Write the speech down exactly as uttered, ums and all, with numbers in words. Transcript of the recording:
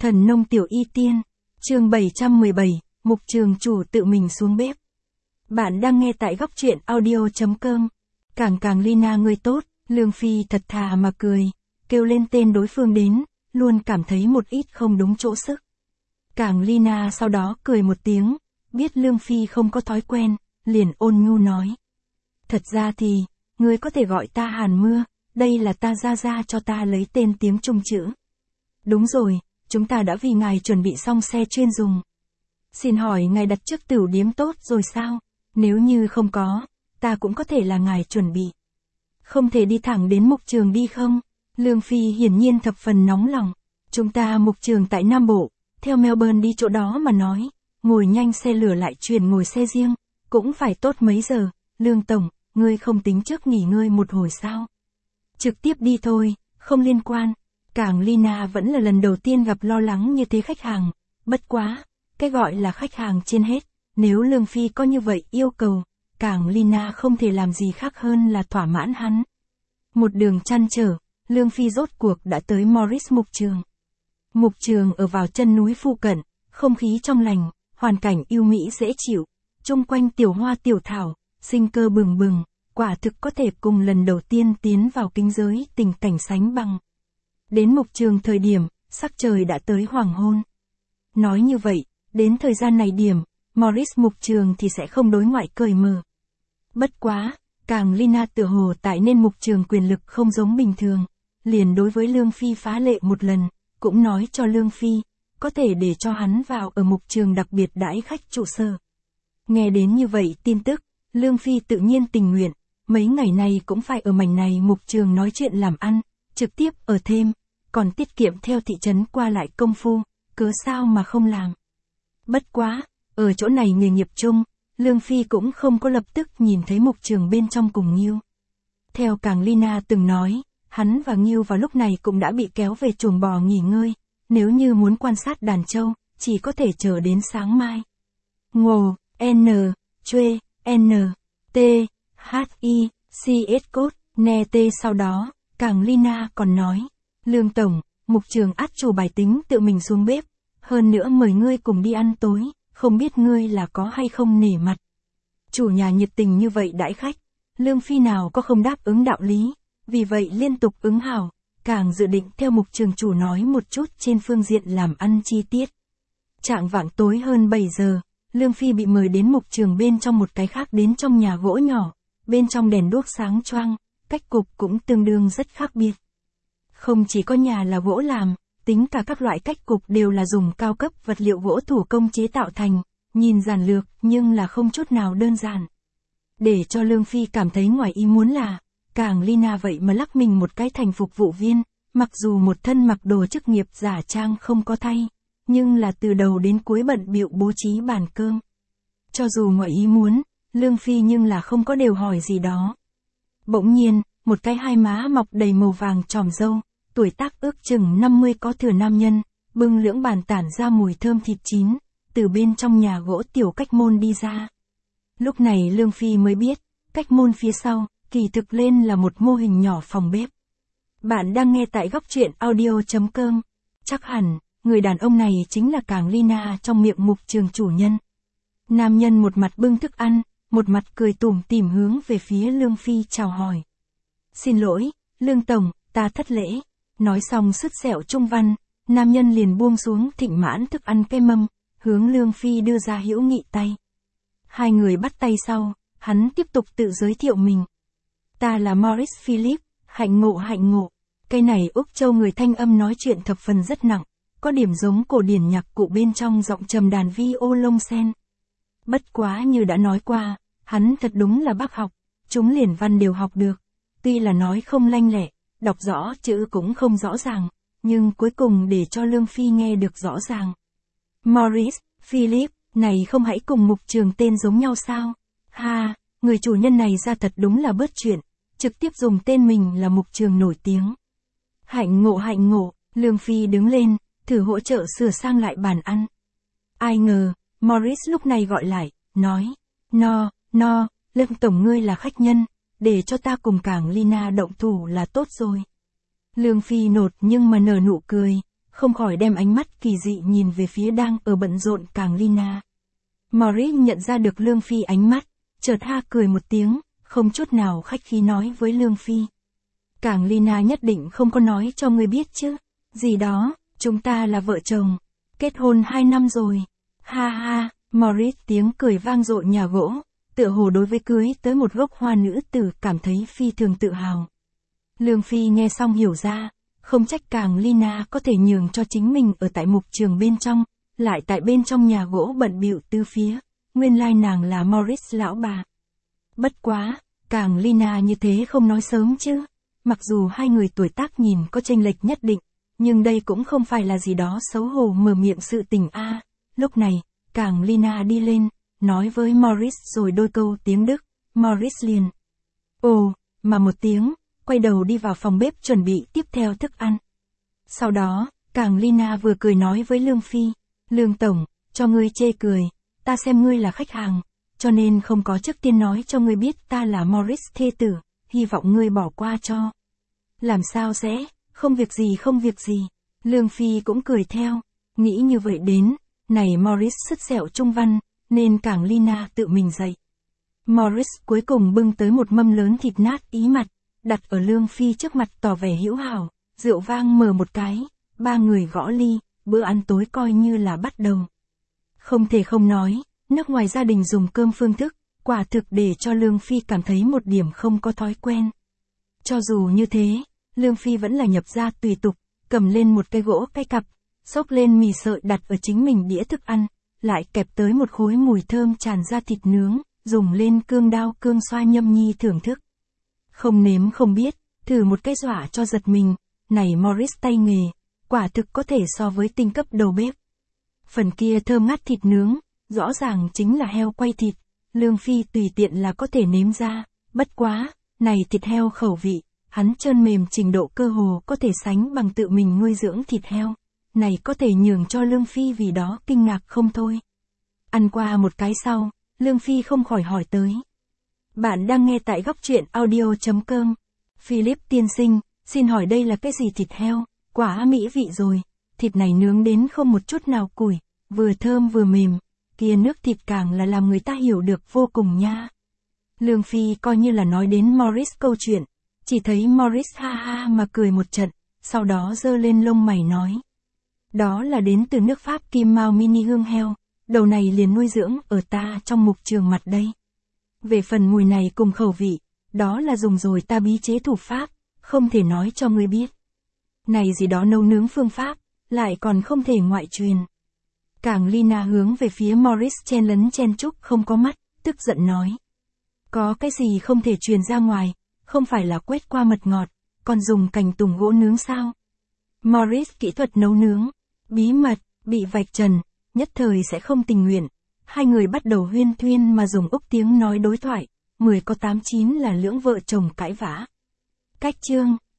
Thần nông tiểu y tiên, chương bảy trăm mười bảy, mục trường chủ tự mình xuống bếp. Bạn đang nghe tại góc truyện audio.com. Càng càng Lina người tốt, Lương Phi thật thà mà cười, kêu lên tên đối phương đến, luôn cảm thấy một ít không đúng chỗ sức. Càng Lina sau đó cười một tiếng, biết Lương Phi không có thói quen, liền ôn nhu nói. Thật ra thì, ngươi có thể gọi ta Hàn Mưa, đây là ta ra ra cho ta lấy tên tiếng Trung chữ. Đúng rồi, chúng ta đã vì ngài chuẩn bị xong xe chuyên dùng. Xin hỏi ngài đặt trước tửu điếm tốt rồi sao? Nếu như không có, ta cũng có thể là ngài chuẩn bị. Không thể đi thẳng đến mục trường đi không? Lương Phi hiển nhiên thập phần nóng lòng. Chúng ta mục trường tại Nam Bộ, theo Melbourne đi chỗ đó mà nói, ngồi nhanh xe lửa lại chuyển ngồi xe riêng, cũng phải tốt mấy giờ. Lương Tổng, ngươi không tính trước nghỉ ngơi một hồi sao? Trực tiếp đi thôi, không liên quan. Càng Lina vẫn là lần đầu tiên gặp lo lắng như thế khách hàng, bất quá, cái gọi là khách hàng trên hết, nếu Lương Phi có như vậy yêu cầu, Càng Lina không thể làm gì khác hơn là thỏa mãn hắn. Một đường trăn trở, Lương Phi rốt cuộc đã tới Morris Mục Trường. Mục Trường ở vào chân núi phụ cận, không khí trong lành, hoàn cảnh yêu mỹ dễ chịu, chung quanh tiểu hoa tiểu thảo, sinh cơ bừng bừng, quả thực có thể cùng lần đầu tiên tiến vào kinh giới tình cảnh sánh bằng. Đến Mục Trường thời điểm, sắc trời đã tới hoàng hôn. Nói như vậy, đến thời gian này điểm, Morris Mục Trường thì sẽ không đối ngoại cởi mở. Bất quá, Càng Lina tựa hồ tại nên Mục Trường quyền lực không giống bình thường, liền đối với Lương Phi phá lệ một lần, cũng nói cho Lương Phi, có thể để cho hắn vào ở Mục Trường đặc biệt đãi khách trụ sở. Nghe đến như vậy tin tức, Lương Phi tự nhiên tình nguyện, mấy ngày này cũng phải ở mảnh này Mục Trường nói chuyện làm ăn, trực tiếp ở thêm, còn tiết kiệm theo thị trấn qua lại công phu, cớ sao mà không làm. Bất quá, ở chỗ này nghề nghiệp chung, Lương Phi cũng không có lập tức nhìn thấy Mục Trường bên trong cùng Nghiêu. Theo Càng Lina từng nói, hắn và Nghiêu vào lúc này cũng đã bị kéo về chuồng bò nghỉ ngơi, nếu như muốn quan sát đàn trâu, chỉ có thể chờ đến sáng mai. Ngô, N, Chuê, N, T, H, I, C, S code, N, T sau đó, Càng Lina còn nói, Lương Tổng, Mục Trường át chủ bài tính tự mình xuống bếp, hơn nữa mời ngươi cùng đi ăn tối, không biết ngươi là có hay không nể mặt. Chủ nhà nhiệt tình như vậy đãi khách, Lương Phi nào có không đáp ứng đạo lý, vì vậy liên tục ứng hảo, Càng dự định theo Mục Trường chủ nói một chút trên phương diện làm ăn chi tiết. Trạng vạng tối hơn bảy giờ, Lương Phi bị mời đến Mục Trường bên trong một cái khác đến trong nhà gỗ nhỏ, bên trong đèn đuốc sáng choang, cách cục cũng tương đương rất khác biệt. Không chỉ có nhà là gỗ làm, tính cả các loại cách cục đều là dùng cao cấp vật liệu gỗ thủ công chế tạo thành, nhìn giản lược nhưng là không chút nào đơn giản. Để cho Lương Phi cảm thấy ngoài ý muốn là, Càng Lina vậy mà lắc mình một cái thành phục vụ viên, mặc dù một thân mặc đồ chức nghiệp giả trang không có thay, nhưng là từ đầu đến cuối bận bịu bố trí bàn cơm. Cho dù ngoài ý muốn, Lương Phi nhưng là không có đều hỏi gì đó. Bỗng nhiên, một cái hai má mọc đầy màu vàng tròm râu, tuổi tác ước chừng năm mươi có thừa nam nhân, bưng lưỡng bàn tản ra mùi thơm thịt chín, từ bên trong nhà gỗ tiểu cách môn đi ra. Lúc này Lương Phi mới biết, cách môn phía sau, kỳ thực lên là một mô hình nhỏ phòng bếp. Bạn đang nghe tại góc truyện audio.com. Chắc hẳn, người đàn ông này chính là Càng Lina trong miệng Mục Trường chủ nhân. Nam nhân một mặt bưng thức ăn, một mặt cười tủm tỉm hướng về phía Lương Phi chào hỏi. Xin lỗi, Lương Tổng, ta thất lễ. Nói xong sứt sẹo trung văn, nam nhân liền buông xuống thịnh mãn thức ăn cái mâm, hướng Lương Phi đưa ra hữu nghị tay. Hai người bắt tay sau, hắn tiếp tục tự giới thiệu mình. Ta là Morris Philip, hạnh ngộ hạnh ngộ. Cây này Úc Châu người thanh âm nói chuyện thập phần rất nặng, có điểm giống cổ điển nhạc cụ bên trong giọng trầm đàn vi ô lông sen. Bất quá như đã nói qua, hắn thật đúng là bác học, chúng liền văn đều học được, tuy là nói không lanh lẹ, đọc rõ chữ cũng không rõ ràng, nhưng cuối cùng để cho Lương Phi nghe được rõ ràng. Morris, Philip, này không hãy cùng Mục Trường tên giống nhau sao? Ha, người chủ nhân này ra thật đúng là bớt chuyện, trực tiếp dùng tên mình là Mục Trường nổi tiếng. Hạnh ngộ hạnh ngộ, Lương Phi đứng lên, thử hỗ trợ sửa sang lại bàn ăn. Ai ngờ, Morris lúc này gọi lại, nói, no, no, Lương Tổng ngươi là khách nhân, để cho ta cùng Càng Lina động thủ là tốt rồi. Lương Phi nột nhưng mà nở nụ cười, không khỏi đem ánh mắt kỳ dị nhìn về phía đang ở bận rộn Càng Lina. Morris nhận ra được Lương Phi ánh mắt, chợt ha cười một tiếng, không chút nào khách khí nói với Lương Phi. Càng Lina nhất định không có nói cho ngươi biết chứ. Gì đó, chúng ta là vợ chồng, kết hôn hai năm rồi. Ha ha, Morris tiếng cười vang dội nhà gỗ, tựa hồ đối với cưới tới một gốc hoa nữ tử cảm thấy phi thường tự hào. Lương Phi nghe xong hiểu ra, không trách Càng Lina có thể nhường cho chính mình ở tại mục trường bên trong, lại tại bên trong nhà gỗ bận bịu tư phía, nguyên lai nàng là Morris lão bà. Bất quá, Càng Lina như thế không nói sớm chứ. Mặc dù hai người tuổi tác nhìn có chênh lệch nhất định, nhưng đây cũng không phải là gì đó xấu hổ mở miệng sự tình a. Lúc này, Càng Lina đi lên, nói với Morris rồi đôi câu tiếng Đức, Morris liền. Ồ, mà một tiếng, quay đầu đi vào phòng bếp chuẩn bị tiếp theo thức ăn. Sau đó, Càng Lina vừa cười nói với Lương Phi, Lương Tổng, cho ngươi chê cười, ta xem ngươi là khách hàng, cho nên không có trước tiên nói cho ngươi biết ta là Morris thê tử, hy vọng ngươi bỏ qua cho. Làm sao sẽ, không việc gì không việc gì. Lương Phi cũng cười theo, nghĩ như vậy đến, này Morris sứt sẹo trung văn, nên Càng Lina tự mình dậy. Morris cuối cùng bưng tới một mâm lớn thịt nát ý mặt, đặt ở Lương Phi trước mặt tỏ vẻ hữu hảo, rượu vang mở một cái, ba người gõ ly, bữa ăn tối coi như là bắt đầu. Không thể không nói, nước ngoài gia đình dùng cơm phương thức, quả thực để cho Lương Phi cảm thấy một điểm không có thói quen. Cho dù như thế, Lương Phi vẫn là nhập gia tùy tục, cầm lên một cây gỗ cây cặp, xốc lên mì sợi đặt ở chính mình đĩa thức ăn, lại kẹp tới một khối mùi thơm tràn ra thịt nướng, dùng lên cương đao cương xoa nhâm nhi thưởng thức. Không nếm không biết, thử một cái dọa cho giật mình, này Morris tay nghề, quả thực có thể so với tinh cấp đầu bếp. Phần kia thơm ngát thịt nướng, rõ ràng chính là heo quay thịt, Lương Phi tùy tiện là có thể nếm ra, bất quá, này thịt heo khẩu vị, hắn trơn mềm trình độ cơ hồ có thể sánh bằng tự mình nuôi dưỡng thịt heo, này có thể nhường cho Lương Phi vì đó kinh ngạc không thôi. Ăn qua một cái sau, Lương Phi không khỏi hỏi tới. Bạn đang nghe tại góc truyện audio chấm com. Philip tiên sinh, xin hỏi đây là cái gì thịt heo, quả mỹ vị rồi, thịt này nướng đến không một chút nào củi, vừa thơm vừa mềm, kia nước thịt càng là làm người ta hiểu được vô cùng nha. Lương Phi coi như là nói đến Morris câu chuyện, chỉ thấy Morris ha ha mà cười một trận, sau đó giơ lên lông mày nói. Đó là đến từ nước Pháp Kim Mao mini hương heo, đầu này liền nuôi dưỡng ở ta trong mục trường mặt đây. Về phần mùi này cùng khẩu vị, đó là dùng rồi ta bí chế thủ pháp, không thể nói cho ngươi biết. Này gì đó nấu nướng phương pháp, lại còn không thể ngoại truyền. Càng Lina hướng về phía Morris chen lấn chen chúc không có mắt, tức giận nói. Có cái gì không thể truyền ra ngoài, không phải là quét qua mật ngọt, còn dùng cành tùng gỗ nướng sao? Morris kỹ thuật nấu nướng, bí mật, bị vạch trần, nhất thời sẽ không tình nguyện. Hai người bắt đầu huyên thuyên mà dùng Úc tiếng nói đối thoại, mười có tám chín là lưỡng vợ chồng cãi vã. Cách chương